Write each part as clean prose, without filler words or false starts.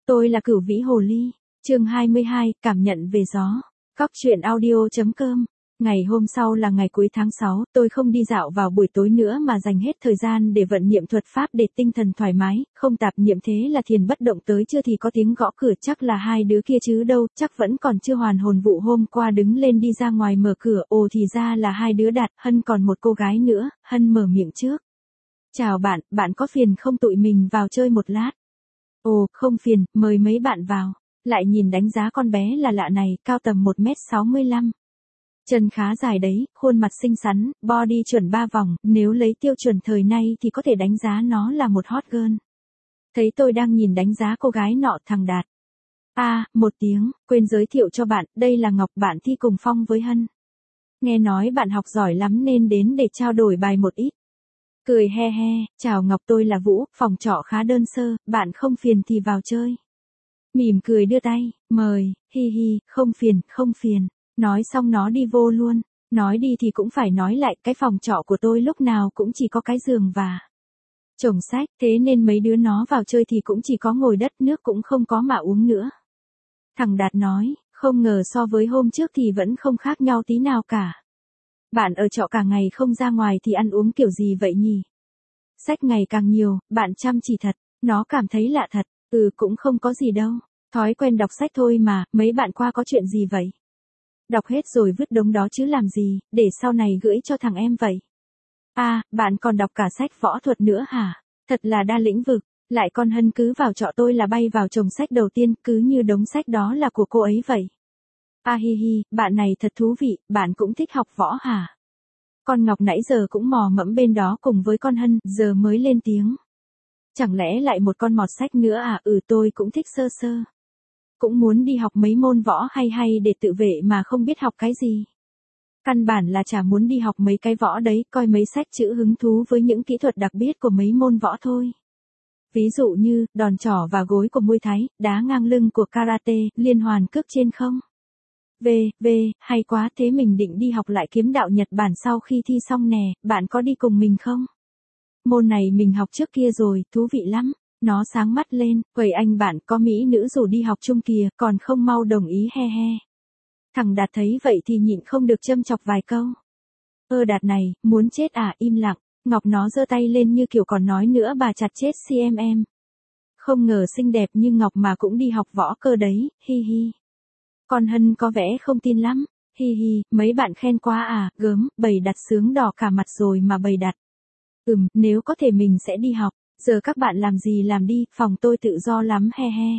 Tôi là Cửu Vĩ Hồ Ly. Chương 22, cảm nhận về gió. Cóc truyện audio.com. Ngày hôm sau là ngày cuối tháng 6, tôi không đi dạo vào buổi tối nữa mà dành hết thời gian để vận niệm thuật pháp để tinh thần thoải mái, không tạp niệm. Thế là thiền bất động tới trưa thì có tiếng gõ cửa, chắc là hai đứa kia chứ đâu, chắc vẫn còn chưa hoàn hồn vụ hôm qua đứng lên đi ra ngoài mở cửa, ồ thì ra là hai đứa Đạt, Hân còn một cô gái nữa. Hân mở miệng trước. Chào bạn, bạn có phiền không tụi mình vào chơi một lát? Ồ, không phiền, mời mấy bạn vào. Lại nhìn đánh giá con bé là lạ này, cao tầm 1m65. Chân khá dài đấy, khuôn mặt xinh xắn, body chuẩn 3 vòng, nếu lấy tiêu chuẩn thời nay thì có thể đánh giá nó là một hot girl. Thấy tôi đang nhìn đánh giá cô gái nọ, thằng Đạt. Một tiếng, quên giới thiệu cho bạn, đây là Ngọc, bạn thi cùng Phong với Hân. Nghe nói bạn học giỏi lắm nên đến để trao đổi bài một ít. Cười he he, chào Ngọc, tôi là Vũ, phòng trọ khá đơn sơ, bạn không phiền thì vào chơi. Mỉm cười đưa tay, mời, hi hi, không phiền, không phiền. Nói xong nó đi vô luôn. Nói đi thì cũng phải nói lại, cái phòng trọ của tôi lúc nào cũng chỉ có cái giường và chồng sách, thế nên mấy đứa nó vào chơi thì cũng chỉ có ngồi đất, nước cũng không có mà uống nữa. Thằng Đạt nói, không ngờ so với hôm trước thì vẫn không khác nhau tí nào cả. Bạn ở trọ cả ngày không ra ngoài thì ăn uống kiểu gì vậy nhỉ? Sách ngày càng nhiều, bạn chăm chỉ thật. Nó cảm thấy lạ thật. Cũng không có gì đâu. Thói quen đọc sách thôi mà, mấy bạn qua có chuyện gì vậy? Đọc hết rồi vứt đống đó chứ làm gì, để sau này gửi cho thằng em vậy. Bạn còn đọc cả sách võ thuật nữa hả? Thật là đa lĩnh vực. Lại con Hân cứ vào trọ tôi là bay vào chồng sách đầu tiên, cứ như đống sách đó là của cô ấy vậy. Hi hi, bạn này thật thú vị, bạn cũng thích học võ hả? Con Ngọc nãy giờ cũng mò mẫm bên đó cùng với con Hân, giờ mới lên tiếng. Chẳng lẽ lại một con mọt sách nữa à? Tôi cũng thích sơ sơ. Cũng muốn đi học mấy môn võ hay hay để tự vệ mà không biết học cái gì. Căn bản là chả muốn đi học mấy cái võ đấy, coi mấy sách chữ hứng thú với những kỹ thuật đặc biệt của mấy môn võ thôi. Ví dụ như, đòn trỏ và gối của Muay Thái, đá ngang lưng của Karate, liên hoàn cước trên không. Hay quá, thế mình định đi học lại kiếm đạo Nhật Bản sau khi thi xong nè, bạn có đi cùng mình không? Môn này mình học trước kia rồi, thú vị lắm. Nó sáng mắt lên, quầy anh bạn có mỹ nữ rủ đi học chung kìa, còn không mau đồng ý he he. Thằng Đạt thấy vậy thì nhịn không được châm chọc vài câu. Đạt này, muốn chết à? Im lặng. Ngọc nó giơ tay lên như kiểu còn nói nữa, bà chặt chết em. Không ngờ xinh đẹp như Ngọc mà cũng đi học võ cơ đấy, hi hi. Con Hân có vẻ không tin lắm, hi hi, mấy bạn khen quá à, gớm, bầy Đạt sướng đỏ cả mặt rồi mà bầy Đạt. Nếu có thể mình sẽ đi học, giờ các bạn làm gì làm đi, phòng tôi tự do lắm he he.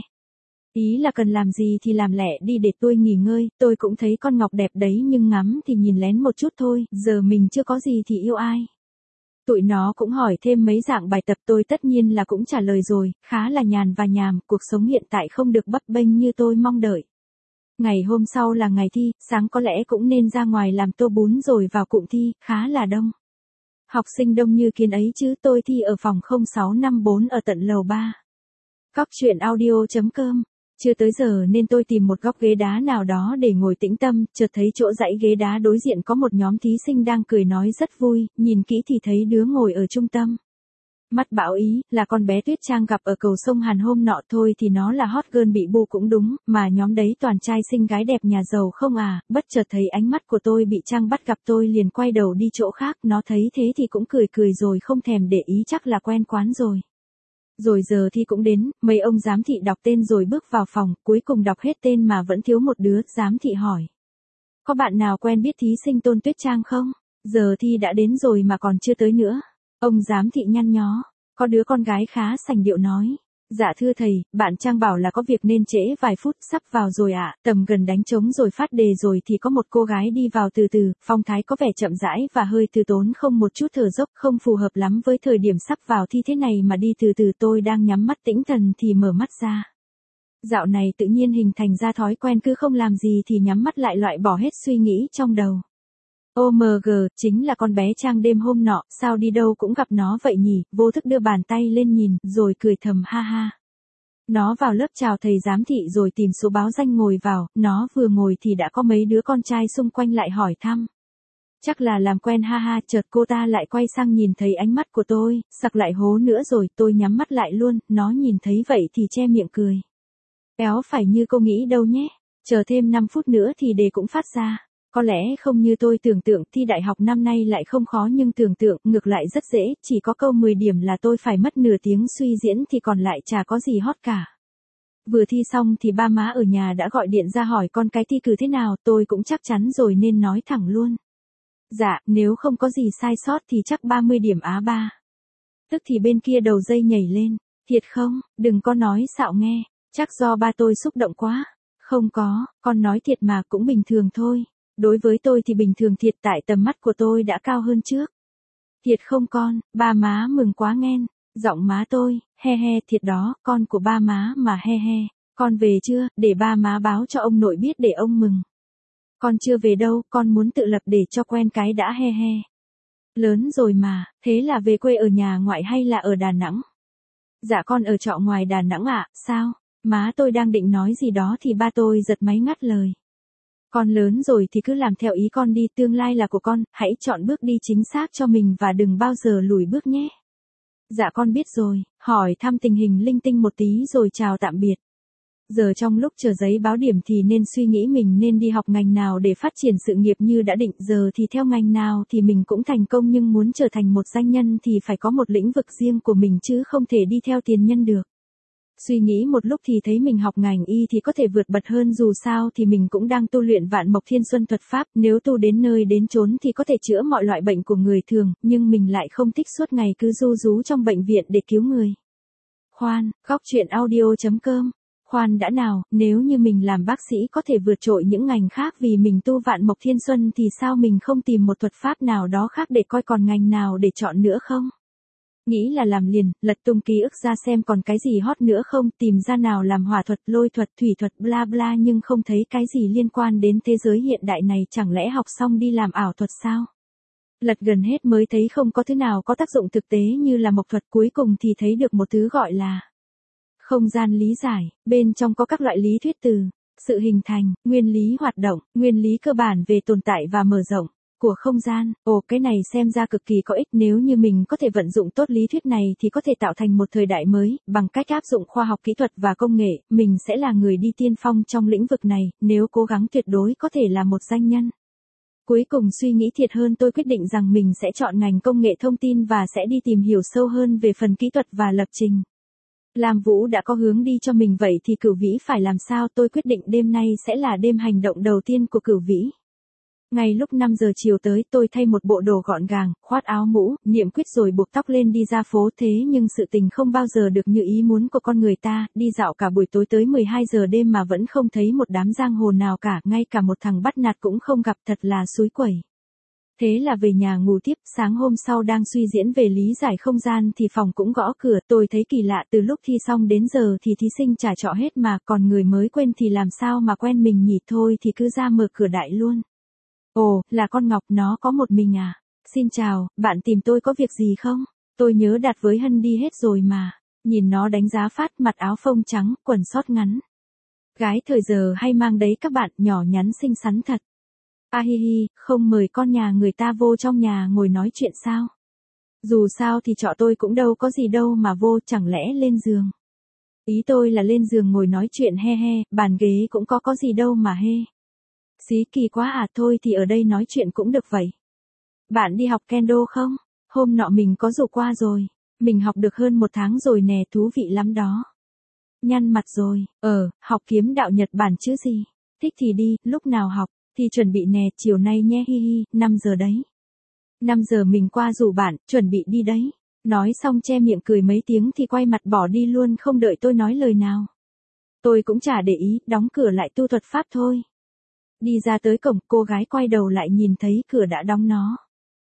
Ý là cần làm gì thì làm lẹ đi để tôi nghỉ ngơi, tôi cũng thấy con Ngọc đẹp đấy nhưng ngắm thì nhìn lén một chút thôi, giờ mình chưa có gì thì yêu ai. Tụi nó cũng hỏi thêm mấy dạng bài tập, tôi tất nhiên là cũng trả lời rồi, khá là nhàn và nhàm, cuộc sống hiện tại không được bấp bênh như tôi mong đợi. Ngày hôm sau là ngày thi, sáng có lẽ cũng nên ra ngoài làm tô bún rồi vào cụm thi, khá là đông. Học sinh đông như kiến ấy chứ, tôi thi ở phòng 0654 ở tận lầu 3. Cóc truyện audio.com. Chưa tới giờ nên tôi tìm một góc ghế đá nào đó để ngồi tĩnh tâm, chợt thấy chỗ dãy ghế đá đối diện có một nhóm thí sinh đang cười nói rất vui, nhìn kỹ thì thấy đứa ngồi ở trung tâm. Mắt bảo ý, là con bé Tuyết Trang gặp ở cầu sông Hàn hôm nọ, thôi thì nó là hot girl bị bu cũng đúng, mà nhóm đấy toàn trai xinh gái đẹp nhà giàu không à. Bất chợt thấy ánh mắt của tôi bị Trang bắt gặp, tôi liền quay đầu đi chỗ khác, nó thấy thế thì cũng cười rồi không thèm để ý, chắc là quen quán rồi. Rồi giờ thi cũng đến, mấy ông giám thị đọc tên rồi bước vào phòng, cuối cùng đọc hết tên mà vẫn thiếu một đứa, giám thị hỏi. Có bạn nào quen biết thí sinh Tôn Tuyết Trang không? Giờ thi đã đến rồi mà còn chưa tới nữa. Ông giám thị nhăn nhó, có đứa con gái khá sành điệu nói. Dạ thưa thầy, bạn Trang bảo là có việc nên trễ vài phút, sắp vào rồi ạ, tầm gần đánh trống rồi phát đề rồi thì có một cô gái đi vào từ từ, phong thái có vẻ chậm rãi và hơi từ tốn, không một chút thở dốc, không phù hợp lắm với thời điểm sắp vào thi thế này mà đi từ từ. Tôi đang nhắm mắt tĩnh thần thì mở mắt ra. Dạo này tự nhiên hình thành ra thói quen cứ không làm gì thì nhắm mắt lại, loại bỏ hết suy nghĩ trong đầu. OMG, chính là con bé Trang đêm hôm nọ, sao đi đâu cũng gặp nó vậy nhỉ, vô thức đưa bàn tay lên nhìn, rồi cười thầm ha ha. Nó vào lớp chào thầy giám thị rồi tìm số báo danh ngồi vào, nó vừa ngồi thì đã có mấy đứa con trai xung quanh lại hỏi thăm. Chắc là làm quen ha ha, chợt cô ta lại quay sang nhìn thấy ánh mắt của tôi, sặc lại hố nữa rồi, tôi nhắm mắt lại luôn, nó nhìn thấy vậy thì che miệng cười. Éo phải như cô nghĩ đâu nhé. Chờ thêm 5 phút nữa thì đề cũng phát ra. Có lẽ không như tôi tưởng tượng, thi đại học năm nay lại không khó nhưng tưởng tượng ngược lại rất dễ, chỉ có câu 10 điểm là tôi phải mất nửa tiếng suy diễn thì còn lại chả có gì hot cả. Vừa thi xong thì ba má ở nhà đã gọi điện ra hỏi con cái thi cử thế nào, tôi cũng chắc chắn rồi nên nói thẳng luôn. Dạ, nếu không có gì sai sót thì chắc 30 điểm á ba. Tức thì bên kia đầu dây nhảy lên, thiệt không, đừng có nói xạo nghe, chắc do ba tôi xúc động quá. Không có, con nói thiệt mà cũng bình thường thôi. Đối với tôi thì bình thường thiệt tại tầm mắt của tôi đã cao hơn trước. Thiệt không con, ba má mừng quá nghen. Giọng má tôi, he he thiệt đó, con của ba má mà he he. Con về chưa, để ba má báo cho ông nội biết để ông mừng. Con chưa về đâu, con muốn tự lập để cho quen cái đã he he. Lớn rồi mà, thế là về quê ở nhà ngoại hay là ở Đà Nẵng? Dạ con ở trọ ngoài Đà Nẵng ạ, sao? Má tôi đang định nói gì đó thì ba tôi giật máy ngắt lời. Con lớn rồi thì cứ làm theo ý con đi, tương lai là của con, hãy chọn bước đi chính xác cho mình và đừng bao giờ lùi bước nhé. Dạ con biết rồi, hỏi thăm tình hình linh tinh một tí rồi chào tạm biệt. Giờ trong lúc chờ giấy báo điểm thì nên suy nghĩ mình nên đi học ngành nào để phát triển sự nghiệp như đã định, giờ thì theo ngành nào thì mình cũng thành công nhưng muốn trở thành một doanh nhân thì phải có một lĩnh vực riêng của mình chứ không thể đi theo tiền nhân được. Suy nghĩ một lúc thì thấy mình học ngành y thì có thể vượt bật hơn, dù sao thì mình cũng đang tu luyện Vạn Mộc Thiên Xuân thuật pháp, nếu tu đến nơi đến chốn thì có thể chữa mọi loại bệnh của người thường, nhưng mình lại không thích suốt ngày cứ ru rú trong bệnh viện để cứu người. Khoan, góc truyện audio.com. Khoan đã nào, nếu như mình làm bác sĩ có thể vượt trội những ngành khác vì mình tu Vạn Mộc Thiên Xuân thì sao mình không tìm một thuật pháp nào đó khác để coi còn ngành nào để chọn nữa không? Nghĩ là làm liền, lật tung ký ức ra xem còn cái gì hot nữa không, tìm ra nào làm hỏa thuật, lôi thuật, thủy thuật, bla bla nhưng không thấy cái gì liên quan đến thế giới hiện đại này, chẳng lẽ học xong đi làm ảo thuật sao? Lật gần hết mới thấy không có thứ nào có tác dụng thực tế như là mộc thuật, cuối cùng thì thấy được một thứ gọi là không gian lý giải, bên trong có các loại lý thuyết từ sự hình thành, nguyên lý hoạt động, nguyên lý cơ bản về tồn tại và mở rộng của không gian. Ồ, cái này xem ra cực kỳ có ích, nếu như mình có thể vận dụng tốt lý thuyết này thì có thể tạo thành một thời đại mới, bằng cách áp dụng khoa học kỹ thuật và công nghệ, mình sẽ là người đi tiên phong trong lĩnh vực này, nếu cố gắng tuyệt đối có thể là một doanh nhân. Cuối cùng suy nghĩ thiệt hơn, tôi quyết định rằng mình sẽ chọn ngành công nghệ thông tin và sẽ đi tìm hiểu sâu hơn về phần kỹ thuật và lập trình. Lam Vũ đã có hướng đi cho mình vậy thì Cửu Vĩ phải làm sao? Tôi quyết định đêm nay sẽ là đêm hành động đầu tiên của Cửu Vĩ. Ngay lúc 5 giờ chiều tới, tôi thay một bộ đồ gọn gàng, khoác áo mũ, niệm quyết rồi buộc tóc lên đi ra phố, thế nhưng sự tình không bao giờ được như ý muốn của con người ta, đi dạo cả buổi tối tới 12 giờ đêm mà vẫn không thấy một đám giang hồ nào cả, ngay cả một thằng bắt nạt cũng không gặp, thật là xúi quẩy. Thế là về nhà ngủ tiếp, sáng hôm sau đang suy diễn về lý giải không gian thì phòng cũng gõ cửa, tôi thấy kỳ lạ, từ lúc thi xong đến giờ thì thí sinh trả trọ hết mà, còn người mới quên thì làm sao mà quen mình nhỉ, thôi thì cứ ra mở cửa đại luôn. Ồ, là con Ngọc, nó có một mình à? Xin chào, bạn tìm tôi có việc gì không? Tôi nhớ Đạt với Hân đi hết rồi mà. Nhìn nó đánh giá phát, mặc áo phông trắng, quần sót ngắn. Gái thời giờ hay mang đấy các bạn, nhỏ nhắn xinh xắn thật. A hi hi, không mời con nhà người ta vô trong nhà ngồi nói chuyện sao? Dù sao thì trọ tôi cũng đâu có gì đâu mà vô, chẳng lẽ lên giường? Ý tôi là lên giường ngồi nói chuyện he he, bàn ghế cũng có gì đâu mà he. Xí kỳ quá à, thôi thì ở đây nói chuyện cũng được vậy. Bạn đi học kendo không? Hôm nọ mình có rủ qua rồi. Mình học được hơn 1 tháng rồi nè, thú vị lắm đó. Nhăn mặt rồi, học kiếm đạo Nhật Bản chứ gì. Thích thì đi, lúc nào học, thì chuẩn bị nè, chiều nay nhé hi hi, 5 giờ đấy. 5 giờ mình qua rủ bạn, chuẩn bị đi đấy. Nói xong che miệng cười mấy tiếng thì quay mặt bỏ đi luôn, không đợi tôi nói lời nào. Tôi cũng chả để ý, đóng cửa lại tu thuật pháp thôi. Đi ra tới cổng, cô gái quay đầu lại nhìn thấy cửa đã đóng nó.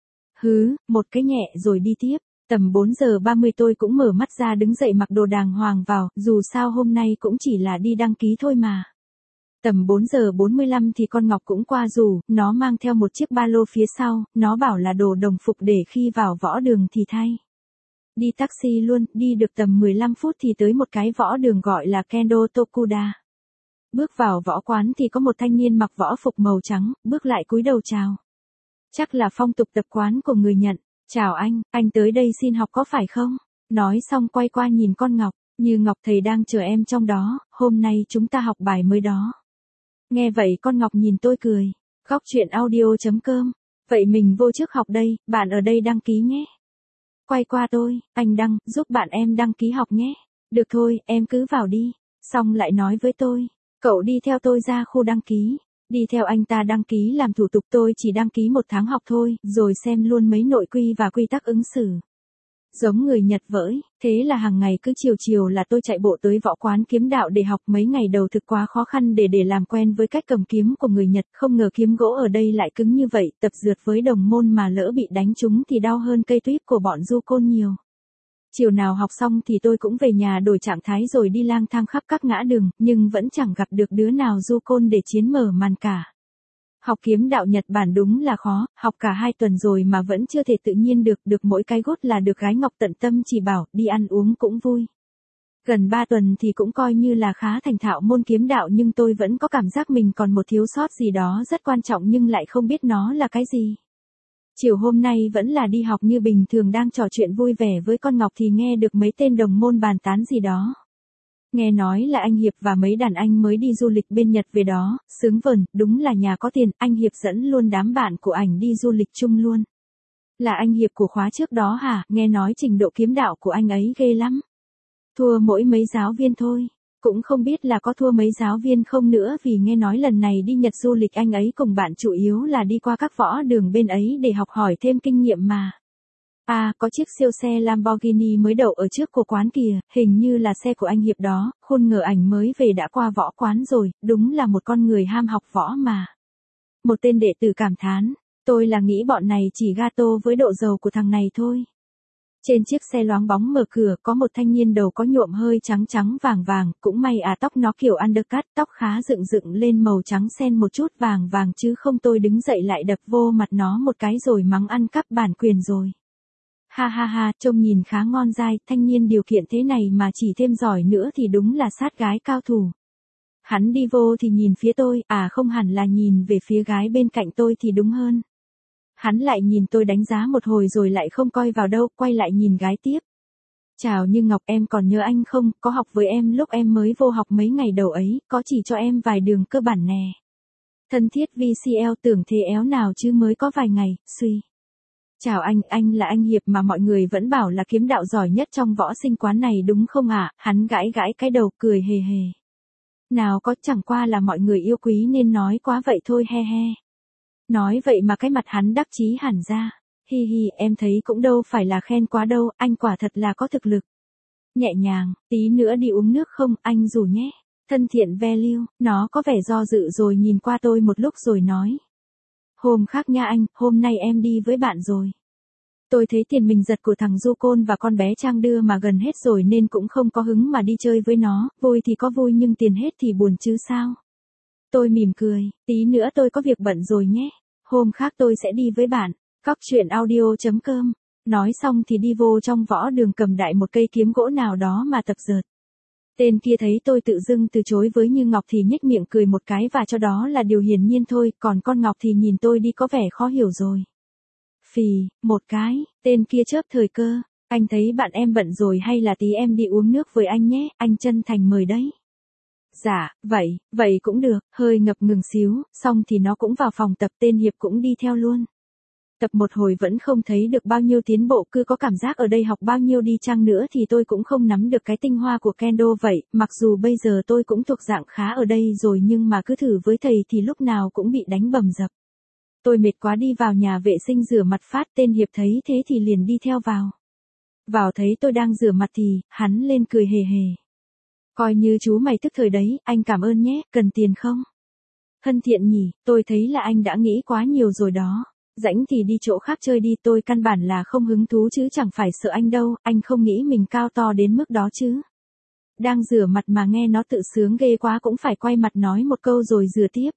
Một cái nhẹ rồi đi tiếp. Tầm 4 giờ 30 tôi cũng mở mắt ra đứng dậy mặc đồ đàng hoàng vào, dù sao hôm nay cũng chỉ là đi đăng ký thôi mà. Tầm 4 giờ 45 thì con Ngọc cũng qua rủ, nó mang theo một chiếc ba lô phía sau, nó bảo là đồ đồng phục để khi vào võ đường thì thay. Đi taxi luôn, đi được tầm 15 phút thì tới một cái võ đường gọi là Kendo Tokuda. Bước vào võ quán thì có một thanh niên mặc võ phục màu trắng, bước lại cúi đầu chào. Chắc là phong tục tập quán của người Nhật. Chào anh tới đây xin học có phải không? Nói xong quay qua nhìn con Ngọc. Như Ngọc thầy đang chờ em trong đó, hôm nay chúng ta học bài mới đó. Nghe vậy con Ngọc nhìn tôi cười. Góc chuyện audio.com. Vậy mình vô trước học đây, bạn ở đây đăng ký nhé. Quay qua tôi, anh Đăng, giúp bạn em đăng ký học nhé. Được thôi, em cứ vào đi. Xong lại nói với tôi, cậu đi theo tôi ra khu đăng ký. Đi theo anh ta đăng ký làm thủ tục, tôi chỉ đăng ký 1 tháng học thôi, rồi xem luôn mấy nội quy và quy tắc ứng xử. Giống người Nhật vỡi, thế là hàng ngày cứ chiều chiều là tôi chạy bộ tới võ quán kiếm đạo để học. Mấy ngày đầu thực quá khó khăn để làm quen với cách cầm kiếm của người Nhật, không ngờ kiếm gỗ ở đây lại cứng như vậy, tập dượt với đồng môn mà lỡ bị đánh trúng thì đau hơn cây tuýp của bọn du côn nhiều. Chiều nào học xong thì tôi cũng về nhà đổi trạng thái rồi đi lang thang khắp các ngã đường, nhưng vẫn chẳng gặp được đứa nào du côn để chiến mở màn cả. Học kiếm đạo Nhật Bản đúng là khó, học cả 2 tuần rồi mà vẫn chưa thể tự nhiên được mỗi cái gốt là được gái Ngọc tận tâm chỉ bảo, đi ăn uống cũng vui. Gần 3 tuần thì cũng coi như là khá thành thạo môn kiếm đạo, nhưng tôi vẫn có cảm giác mình còn một thiếu sót gì đó rất quan trọng nhưng lại không biết nó là cái gì. Chiều hôm nay vẫn là đi học như bình thường, đang trò chuyện vui vẻ với con Ngọc thì nghe được mấy tên đồng môn bàn tán gì đó. Nghe nói là anh Hiệp và mấy đàn anh mới đi du lịch bên Nhật về đó, sướng vẩn, đúng là nhà có tiền, anh Hiệp dẫn luôn đám bạn của ảnh đi du lịch chung luôn. Là anh Hiệp của khóa trước đó hả? Nghe nói trình độ kiếm đạo của anh ấy ghê lắm. Thua mỗi mấy giáo viên thôi. Cũng không biết là có thua mấy giáo viên không nữa, vì nghe nói lần này đi Nhật du lịch anh ấy cùng bạn chủ yếu là đi qua các võ đường bên ấy để học hỏi thêm kinh nghiệm mà. À, có chiếc siêu xe Lamborghini mới đậu ở trước của quán kìa, hình như là xe của anh Hiệp đó, khôn ngờ ảnh mới về đã qua võ quán rồi, đúng là một con người ham học võ mà. Một tên đệ tử cảm thán, tôi là nghĩ bọn này chỉ gato với độ giàu của thằng này thôi. Trên chiếc xe loáng bóng mở cửa có một thanh niên đầu có nhuộm hơi trắng trắng vàng vàng, cũng may tóc nó kiểu undercut, tóc khá dựng dựng lên màu trắng xen một chút vàng vàng chứ không tôi đứng dậy lại đập vô mặt nó một cái rồi mắng ăn cắp bản quyền rồi. Ha ha ha, trông nhìn khá ngon dai, thanh niên điều kiện thế này mà chỉ thêm giỏi nữa thì đúng là sát gái cao thủ. Hắn đi vô thì nhìn phía tôi, không hẳn là nhìn về phía gái bên cạnh tôi thì đúng hơn. Hắn lại nhìn tôi đánh giá một hồi rồi lại không coi vào đâu, quay lại nhìn gái tiếp. Chào Như Ngọc, em còn nhớ anh không, có học với em lúc em mới vô học mấy ngày đầu ấy, có chỉ cho em vài đường cơ bản nè. Thân thiết VCL, tưởng thế éo nào chứ mới có vài ngày, suy. Chào anh là anh Hiệp mà mọi người vẫn bảo là kiếm đạo giỏi nhất trong võ sinh quán này đúng không ạ? Hắn gãi gãi cái đầu cười hề hề. Nào có, chẳng qua là mọi người yêu quý nên nói quá vậy thôi, he he. Nói vậy mà cái mặt hắn đắc chí hẳn ra. Hi hi, em thấy cũng đâu phải là khen quá đâu, anh quả thật là có thực lực. Nhẹ nhàng, tí nữa đi uống nước không, anh rủ nhé. Thân thiện value, nó có vẻ do dự rồi nhìn qua tôi một lúc rồi nói. Hôm khác nha anh, hôm nay em đi với bạn rồi. Tôi thấy tiền mình giật của thằng Du Côn và con bé Trang đưa mà gần hết rồi nên cũng không có hứng mà đi chơi với nó, vui thì có vui nhưng tiền hết thì buồn chứ sao. Tôi mỉm cười, tí nữa tôi có việc bận rồi nhé, hôm khác tôi sẽ đi với bạn. Góc chuyện audio.com. Nói xong thì đi vô trong võ đường cầm đại một cây kiếm gỗ nào đó mà tập dượt. Tên kia thấy tôi tự dưng từ chối với Như Ngọc thì nhếch miệng cười một cái và cho đó là điều hiển nhiên thôi, còn con Ngọc thì nhìn tôi đi có vẻ khó hiểu rồi. Phì, một cái, tên kia chớp thời cơ, anh thấy bạn em bận rồi hay là tí em đi uống nước với anh nhé, anh chân thành mời đấy. Dạ, vậy cũng được, hơi ngập ngừng xíu, xong thì nó cũng vào phòng tập, tên Hiệp cũng đi theo luôn. Tập một hồi vẫn không thấy được bao nhiêu tiến bộ, cứ có cảm giác ở đây học bao nhiêu đi chăng nữa thì tôi cũng không nắm được cái tinh hoa của kendo vậy, mặc dù bây giờ tôi cũng thuộc dạng khá ở đây rồi nhưng mà cứ thử với thầy thì lúc nào cũng bị đánh bầm dập. Tôi mệt quá đi vào nhà vệ sinh rửa mặt phát, tên Hiệp thấy thế thì liền đi theo vào. Vào thấy tôi đang rửa mặt thì, hắn lên cười hề hề. Coi như chú mày tức thời đấy, anh cảm ơn nhé, cần tiền không? Thân thiện nhỉ, tôi thấy là anh đã nghĩ quá nhiều rồi đó. Rảnh thì đi chỗ khác chơi đi, tôi căn bản là không hứng thú chứ chẳng phải sợ anh đâu, anh không nghĩ mình cao to đến mức đó chứ. Đang rửa mặt mà nghe nó tự sướng ghê quá cũng phải quay mặt nói một câu rồi rửa tiếp.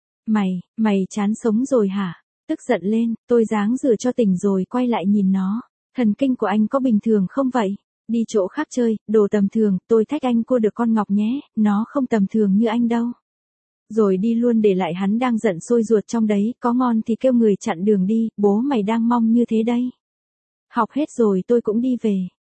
Mày chán sống rồi hả? Tức giận lên, tôi ráng rửa cho tỉnh rồi quay lại nhìn nó. Thần kinh của anh có bình thường không vậy? Đi chỗ khác chơi, đồ tầm thường, tôi thách anh cua được con Ngọc nhé, nó không tầm thường như anh đâu. Rồi đi luôn để lại hắn đang giận sôi ruột trong đấy, có ngon thì kêu người chặn đường đi, bố mày đang mong như thế đây. Học hết rồi tôi cũng đi về.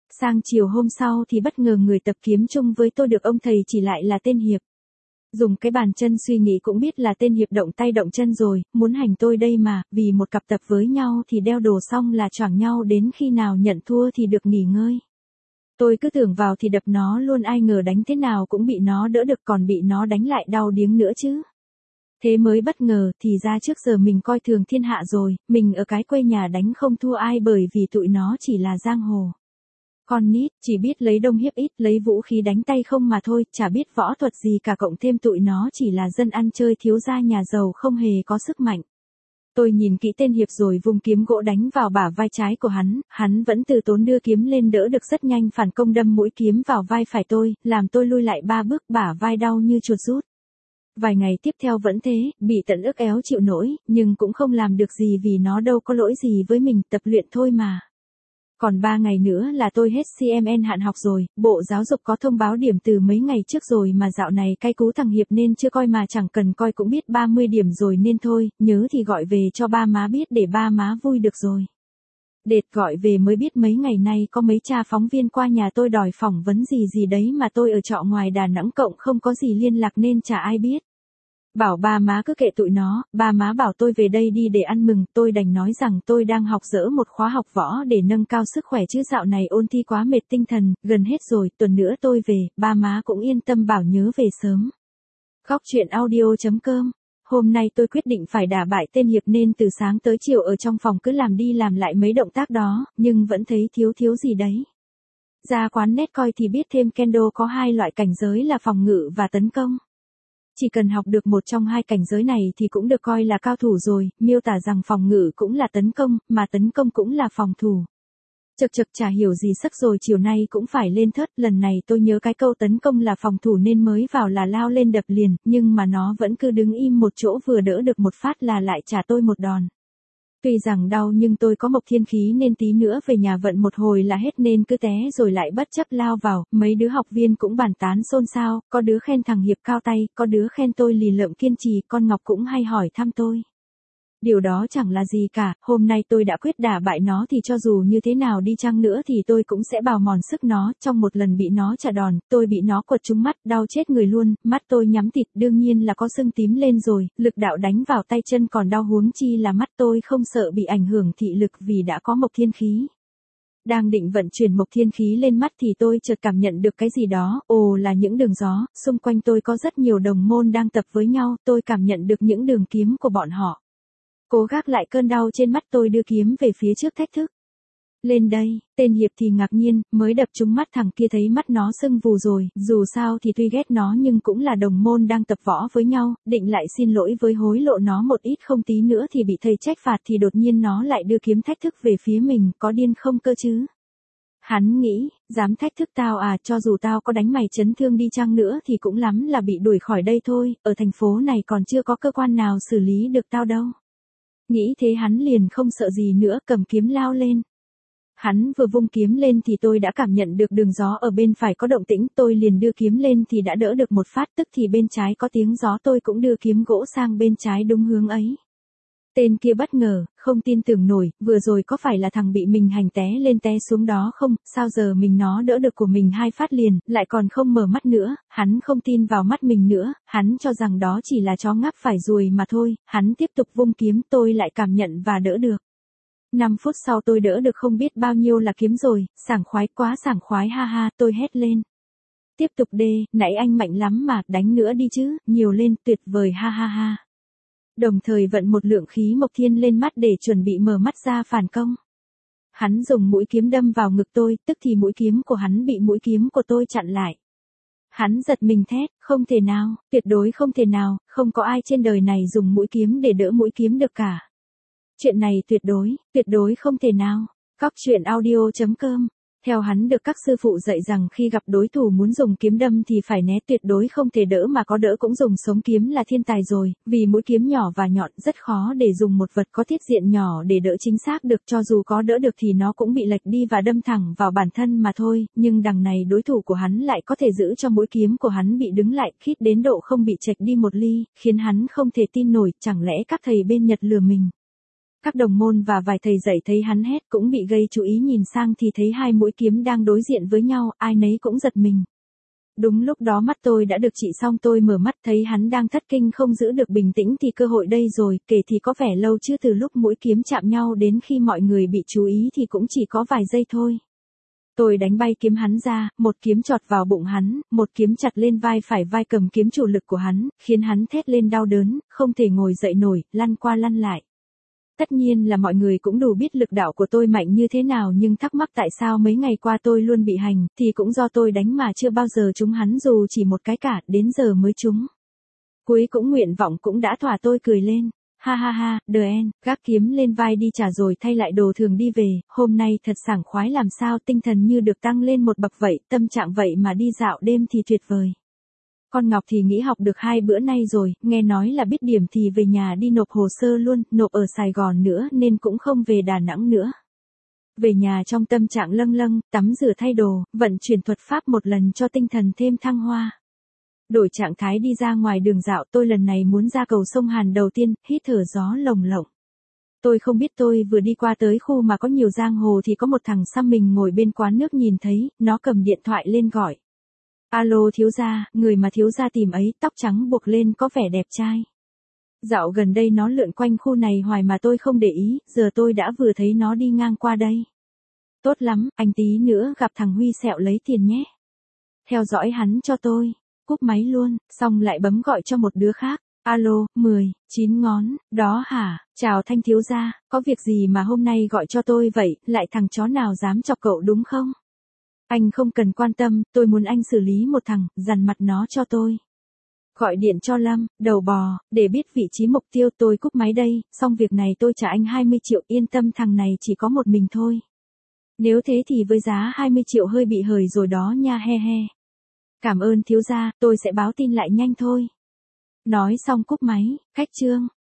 Sang chiều hôm sau thì bất ngờ người tập kiếm chung với tôi được ông thầy chỉ lại là tên Hiệp. Dùng cái bàn chân suy nghĩ cũng biết là tên Hiệp động tay động chân rồi, muốn hành tôi đây mà, vì một cặp tập với nhau thì đeo đồ xong là choảng nhau đến khi nào nhận thua thì được nghỉ ngơi. Tôi cứ tưởng vào thì đập nó luôn, ai ngờ đánh thế nào cũng bị nó đỡ được, còn bị nó đánh lại đau điếng nữa chứ. Thế mới bất ngờ, thì ra trước giờ mình coi thường thiên hạ rồi, mình ở cái quê nhà đánh không thua ai bởi vì tụi nó chỉ là giang hồ. Con nít, chỉ biết lấy đông hiếp ít, lấy vũ khí đánh tay không mà thôi, chả biết võ thuật gì cả, cộng thêm tụi nó chỉ là dân ăn chơi thiếu gia nhà giàu không hề có sức mạnh. Tôi nhìn kỹ tên Hiệp rồi vung kiếm gỗ đánh vào bả vai trái của hắn vẫn từ tốn đưa kiếm lên đỡ được rất nhanh, phản công đâm mũi kiếm vào vai phải tôi, làm tôi lui lại 3 bước, bả vai đau như chuột rút. Vài ngày tiếp theo vẫn thế, bị tận ức éo chịu nổi, nhưng cũng không làm được gì vì nó đâu có lỗi gì với mình, tập luyện thôi mà. Còn 3 ngày nữa là tôi hết CMN hạn học rồi, Bộ Giáo dục có thông báo điểm từ mấy ngày trước rồi mà dạo này cay cú thằng Hiệp nên chưa coi, mà chẳng cần coi cũng biết 30 điểm rồi nên thôi, nhớ thì gọi về cho ba má biết để ba má vui được rồi. Đệt gọi về mới biết mấy ngày nay có mấy cha phóng viên qua nhà tôi đòi phỏng vấn gì đấy mà tôi ở trọ ngoài Đà Nẵng cộng không có gì liên lạc nên chả ai biết. Bảo ba má cứ kệ tụi nó, ba má bảo tôi về đây đi để ăn mừng, tôi đành nói rằng tôi đang học dở một khóa học võ để nâng cao sức khỏe chứ dạo này ôn thi quá mệt tinh thần, gần hết rồi, tuần nữa tôi về, ba má cũng yên tâm bảo nhớ về sớm. Góc chuyện audio.com. Hôm nay tôi quyết định phải đả bại tên Hiệp nên từ sáng tới chiều ở trong phòng cứ làm đi làm lại mấy động tác đó, nhưng vẫn thấy thiếu gì đấy. Ra quán net coi thì biết thêm kendo có 2 loại cảnh giới là phòng ngự và tấn công. Chỉ cần học được một trong 2 cảnh giới này thì cũng được coi là cao thủ rồi, miêu tả rằng phòng ngự cũng là tấn công, mà tấn công cũng là phòng thủ. Chật chả hiểu gì sắc rồi, chiều nay cũng phải lên thớt, lần này tôi nhớ cái câu tấn công là phòng thủ nên mới vào là lao lên đập liền, nhưng mà nó vẫn cứ đứng im một chỗ, vừa đỡ được một phát là lại trả tôi một đòn. Tuy rằng đau nhưng tôi có mộc thiên khí nên tí nữa về nhà vận một hồi là hết, nên cứ té rồi lại bất chấp lao vào, mấy đứa học viên cũng bàn tán xôn xao, có đứa khen thằng Hiệp cao tay, có đứa khen tôi lì lợm kiên trì, con Ngọc cũng hay hỏi thăm tôi. Điều đó chẳng là gì cả, hôm nay tôi đã quyết đả bại nó thì cho dù như thế nào đi chăng nữa thì tôi cũng sẽ bào mòn sức nó, trong một lần bị nó trả đòn, tôi bị nó quật trúng mắt, đau chết người luôn, mắt tôi nhắm thịt, đương nhiên là có sưng tím lên rồi, lực đạo đánh vào tay chân còn đau, huống chi là mắt tôi không sợ bị ảnh hưởng thị lực vì đã có mộc thiên khí. Đang định vận chuyển mộc thiên khí lên mắt thì tôi chợt cảm nhận được cái gì đó, ồ là những đường gió, xung quanh tôi có rất nhiều đồng môn đang tập với nhau, tôi cảm nhận được những đường kiếm của bọn họ. Cố gắng lại cơn đau trên mắt, tôi đưa kiếm về phía trước thách thức. Lên đây, tên Hiệp thì ngạc nhiên, mới đập trúng mắt thằng kia thấy mắt nó sưng vù rồi, dù sao thì tuy ghét nó nhưng cũng là đồng môn đang tập võ với nhau, định lại xin lỗi với hối lộ nó một ít, không tí nữa thì bị thầy trách phạt thì đột nhiên nó lại đưa kiếm thách thức về phía mình, có điên không cơ chứ? Hắn nghĩ, dám thách thức tao à, cho dù tao có đánh mày chấn thương đi chăng nữa thì cũng lắm là bị đuổi khỏi đây thôi, ở thành phố này còn chưa có cơ quan nào xử lý được tao đâu. Nghĩ thế hắn liền không sợ gì nữa, cầm kiếm lao lên. Hắn vừa vung kiếm lên thì tôi đã cảm nhận được đường gió ở bên phải có động tĩnh, tôi liền đưa kiếm lên thì đã đỡ được một phát, tức thì bên trái có tiếng gió, tôi cũng đưa kiếm gỗ sang bên trái đúng hướng ấy. Tên kia bất ngờ, không tin tưởng nổi, vừa rồi có phải là thằng bị mình hành té lên té xuống đó không, sao giờ mình nó đỡ được của mình 2 phát liền, lại còn không mở mắt nữa, hắn không tin vào mắt mình nữa, hắn cho rằng đó chỉ là chó ngáp phải ruồi mà thôi, hắn tiếp tục vung kiếm, tôi lại cảm nhận và đỡ được. 5 phút sau tôi đỡ được không biết bao nhiêu là kiếm rồi, sảng khoái quá sảng khoái, ha ha, tôi hét lên. Tiếp tục đê, nãy anh mạnh lắm mà, đánh nữa đi chứ, nhiều lên, tuyệt vời, ha ha ha. Đồng thời vận một lượng khí mộc thiên lên mắt để chuẩn bị mở mắt ra phản công. Hắn dùng mũi kiếm đâm vào ngực tôi, tức thì mũi kiếm của hắn bị mũi kiếm của tôi chặn lại. Hắn giật mình thét, không thể nào, tuyệt đối không thể nào, không có ai trên đời này dùng mũi kiếm để đỡ mũi kiếm được cả. Chuyện này tuyệt đối không thể nào. Góc chuyện audio.com. Theo hắn được các sư phụ dạy rằng khi gặp đối thủ muốn dùng kiếm đâm thì phải né, tuyệt đối không thể đỡ, mà có đỡ cũng dùng sống kiếm là thiên tài rồi, vì mũi kiếm nhỏ và nhọn rất khó để dùng một vật có thiết diện nhỏ để đỡ chính xác được, cho dù có đỡ được thì nó cũng bị lệch đi và đâm thẳng vào bản thân mà thôi, nhưng đằng này đối thủ của hắn lại có thể giữ cho mũi kiếm của hắn bị đứng lại, khít đến độ không bị chệch đi một ly, khiến hắn không thể tin nổi, chẳng lẽ các thầy bên Nhật lừa mình. Các đồng môn và vài thầy dạy thấy hắn hét cũng bị gây chú ý, nhìn sang thì thấy hai mũi kiếm đang đối diện với nhau, ai nấy cũng giật mình. Đúng lúc đó mắt tôi đã được trị xong, tôi mở mắt thấy hắn đang thất kinh không giữ được bình tĩnh thì cơ hội đây rồi, kể thì có vẻ lâu chứ từ lúc mũi kiếm chạm nhau đến khi mọi người bị chú ý thì cũng chỉ có vài giây thôi. Tôi đánh bay kiếm hắn ra, một kiếm chọt vào bụng hắn, một kiếm chặt lên vai phải, vai cầm kiếm chủ lực của hắn, khiến hắn thét lên đau đớn, không thể ngồi dậy nổi, lăn qua lăn lại. Tất nhiên là mọi người cũng đủ biết lực đạo của tôi mạnh như thế nào, nhưng thắc mắc tại sao mấy ngày qua tôi luôn bị hành, thì cũng do tôi đánh mà chưa bao giờ trúng hắn dù chỉ một cái cả, đến giờ mới trúng. Cuối cũng nguyện vọng cũng đã thỏa, tôi cười lên. Ha ha ha, The End, gác kiếm lên vai đi trả rồi thay lại đồ thường đi về, hôm nay thật sảng khoái làm sao, tinh thần như được tăng lên một bậc vậy, tâm trạng vậy mà đi dạo đêm thì tuyệt vời. Con Ngọc thì nghỉ học được 2 bữa nay rồi, nghe nói là biết điểm thì về nhà đi nộp hồ sơ luôn, nộp ở Sài Gòn nữa nên cũng không về Đà Nẵng nữa. Về nhà trong tâm trạng lâng lâng, tắm rửa thay đồ, vận chuyển thuật pháp một lần cho tinh thần thêm thăng hoa. Đổi trạng thái đi ra ngoài đường dạo, tôi lần này muốn ra cầu sông Hàn đầu tiên, hít thở gió lồng lộng. Tôi không biết tôi vừa đi qua tới khu mà có nhiều giang hồ thì có một thằng xăm mình ngồi bên quán nước, nhìn thấy, nó cầm điện thoại lên gọi. Alo thiếu gia, người mà thiếu gia tìm ấy, tóc trắng buộc lên có vẻ đẹp trai. Dạo gần đây nó lượn quanh khu này hoài mà tôi không để ý, giờ tôi đã vừa thấy nó đi ngang qua đây. Tốt lắm, anh tí nữa gặp thằng Huy Sẹo lấy tiền nhé. Theo dõi hắn cho tôi. Cúp máy luôn, xong lại bấm gọi cho một đứa khác. Alo, 9 ngón, đó hả, chào Thanh thiếu gia, có việc gì mà hôm nay gọi cho tôi vậy, lại thằng chó nào dám chọc cậu đúng không? Anh không cần quan tâm, tôi muốn anh xử lý một thằng, dằn mặt nó cho tôi. Gọi điện cho Lâm, đầu bò, để biết vị trí mục tiêu. Tôi cúp máy đây, xong việc này tôi trả anh 20 triệu, yên tâm thằng này chỉ có một mình thôi. Nếu thế thì với giá 20 triệu hơi bị hời rồi đó nha, he he. Cảm ơn thiếu gia, tôi sẽ báo tin lại nhanh thôi. Nói xong cúp máy, cách chương.